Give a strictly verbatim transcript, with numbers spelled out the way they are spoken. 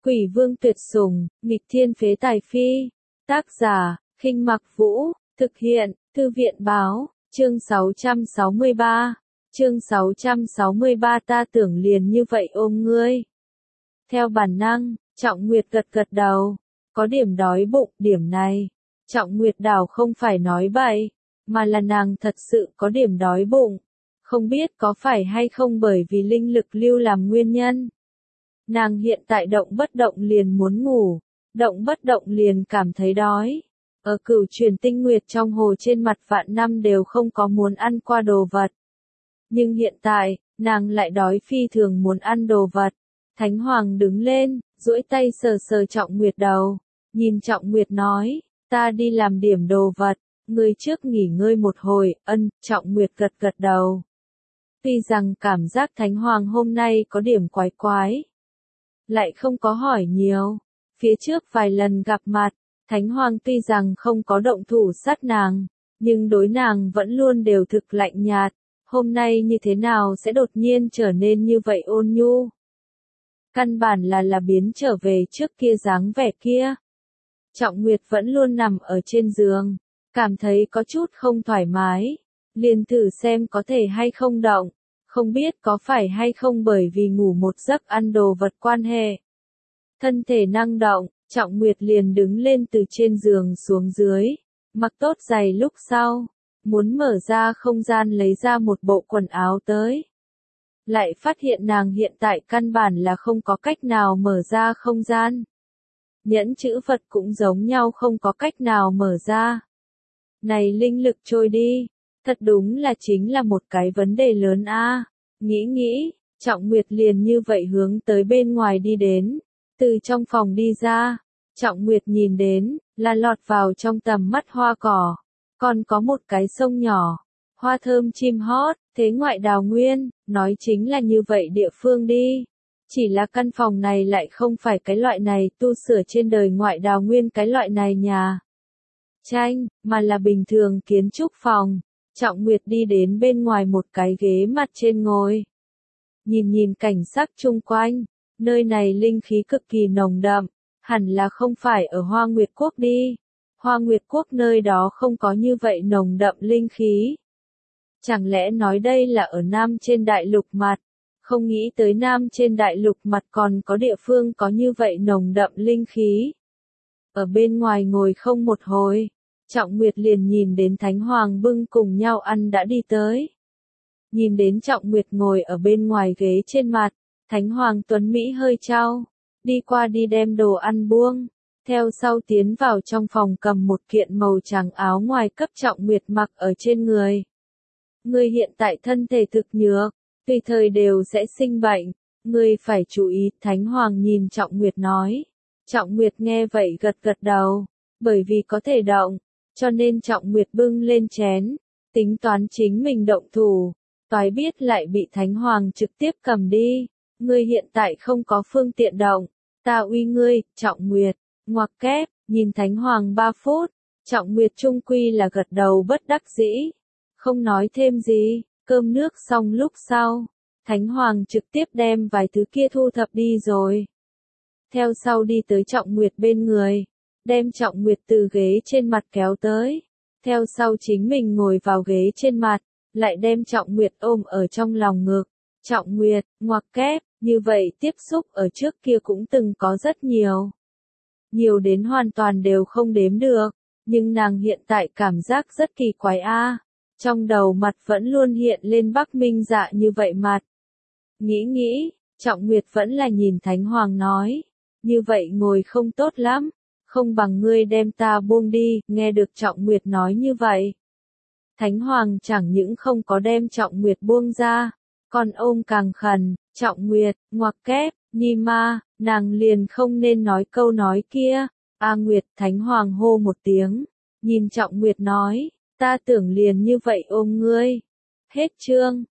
Quỷ vương tuyệt sủng, nghịch thiên phế tài phi. Tác giả, Khinh Mặc Vũ, thực hiện, Thư viện báo, chương sáu trăm sáu mươi ba. Chương sáu trăm sáu mươi ba ta tưởng liền như vậy ôm ngươi. Theo bản năng, Trọng Nguyệt gật gật đầu, có điểm đói bụng, điểm này. Trọng Nguyệt đảo không phải nói bậy, mà là nàng thật sự có điểm đói bụng. Không biết có phải hay không bởi vì linh lực lưu làm nguyên nhân. Nàng hiện tại động bất động liền muốn ngủ, động bất động liền cảm thấy đói. Ở Cửu Truyền Tinh Nguyệt trong hồ trên mặt vạn năm đều không có muốn ăn qua đồ vật. Nhưng hiện tại, nàng lại đói phi thường muốn ăn đồ vật. Thánh Hoàng đứng lên, duỗi tay sờ sờ Trọng Nguyệt đầu, nhìn Trọng Nguyệt nói, ta đi làm điểm đồ vật, ngươi trước nghỉ ngơi một hồi. Ân, Trọng Nguyệt gật gật đầu. Tuy rằng cảm giác Thánh Hoàng hôm nay có điểm quái quái, lại không có hỏi nhiều. Phía trước vài lần gặp mặt, Thánh Hoàng tuy rằng không có động thủ sát nàng, nhưng đối nàng vẫn luôn đều thực lạnh nhạt. Hôm nay như thế nào sẽ đột nhiên trở nên như vậy ôn nhu? Căn bản là là biến trở về trước kia dáng vẻ kia. Trọng Nguyệt vẫn luôn nằm ở trên giường, cảm thấy có chút không thoải mái, liền thử xem có thể hay không động, không biết có phải hay không bởi vì ngủ một giấc ăn đồ vật quan hệ. Thân thể năng động, Trọng Nguyệt liền đứng lên từ trên giường xuống dưới, mặc tốt giày lúc sau, muốn mở ra không gian lấy ra một bộ quần áo tới. Lại phát hiện nàng hiện tại căn bản là không có cách nào mở ra không gian. Nhẫn chữ vật cũng giống nhau không có cách nào mở ra. Này linh lực trôi đi, thật đúng là chính là một cái vấn đề lớn a. À. Nghĩ nghĩ, Trọng Nguyệt liền như vậy hướng tới bên ngoài đi đến, từ trong phòng đi ra, Trọng Nguyệt nhìn đến, là lọt vào trong tầm mắt hoa cỏ, còn có một cái sông nhỏ, hoa thơm chim hót, thế ngoại đào nguyên, nói chính là như vậy địa phương đi. Chỉ là căn phòng này lại không phải cái loại này tu sửa trên đời ngoại đào nguyên cái loại này nhà tranh, mà là bình thường kiến trúc phòng. Trọng Nguyệt đi đến bên ngoài một cái ghế mặt trên ngồi. Nhìn nhìn cảnh sắc chung quanh, nơi này linh khí cực kỳ nồng đậm, hẳn là không phải ở Hoa Nguyệt Quốc đi. Hoa Nguyệt Quốc nơi đó không có như vậy nồng đậm linh khí. Chẳng lẽ nói đây là ở Nam trên đại lục mặt? Không nghĩ tới Nam trên đại lục mặt còn có địa phương có như vậy nồng đậm linh khí. Ở bên ngoài ngồi không một hồi, Trọng Nguyệt liền nhìn đến Thánh Hoàng bưng cùng nhau ăn đã đi tới. Nhìn đến Trọng Nguyệt ngồi ở bên ngoài ghế trên mặt, Thánh Hoàng Tuấn Mỹ hơi trao, đi qua đi đem đồ ăn buông, theo sau tiến vào trong phòng cầm một kiện màu trắng áo ngoài cấp Trọng Nguyệt mặc ở trên người. Ngươi hiện tại thân thể thực nhược, tùy thời đều sẽ sinh bệnh, ngươi phải chú ý. Thánh Hoàng nhìn Trọng Nguyệt nói. Trọng Nguyệt nghe vậy gật gật đầu, bởi vì có thể động, cho nên Trọng Nguyệt bưng lên chén, tính toán chính mình động thủ, toái biết lại bị Thánh Hoàng trực tiếp cầm đi. Ngươi hiện tại không có phương tiện động, ta uy ngươi. Trọng Nguyệt, ngoặc kép, nhìn Thánh Hoàng ba phút, Trọng Nguyệt trung quy là gật đầu bất đắc dĩ, không nói thêm gì. Cơm nước xong lúc sau, Thánh Hoàng trực tiếp đem vài thứ kia thu thập đi rồi. Theo sau đi tới Trọng Nguyệt bên người, đem Trọng Nguyệt từ ghế trên mặt kéo tới. Theo sau chính mình ngồi vào ghế trên mặt, lại đem Trọng Nguyệt ôm ở trong lòng ngực. Trọng Nguyệt, ngoặc kép, như vậy tiếp xúc ở trước kia cũng từng có rất nhiều. Nhiều đến hoàn toàn đều không đếm được, nhưng nàng hiện tại cảm giác rất kỳ quái a. À. Trong đầu mặt vẫn luôn hiện lên Bắc Minh Dạ như vậy mặt. Nghĩ nghĩ, Trọng Nguyệt vẫn là nhìn Thánh Hoàng nói, như vậy ngồi không tốt lắm, không bằng ngươi đem ta buông đi. Nghe được Trọng Nguyệt nói như vậy, Thánh Hoàng chẳng những không có đem Trọng Nguyệt buông ra, còn ôm càng khẩn. Trọng Nguyệt, ngoặc kép, nhi ma, nàng liền không nên nói câu nói kia. A Nguyệt. Thánh Hoàng hô một tiếng, nhìn Trọng Nguyệt nói, ta tưởng liền như vậy ôm ngươi. Hết chương.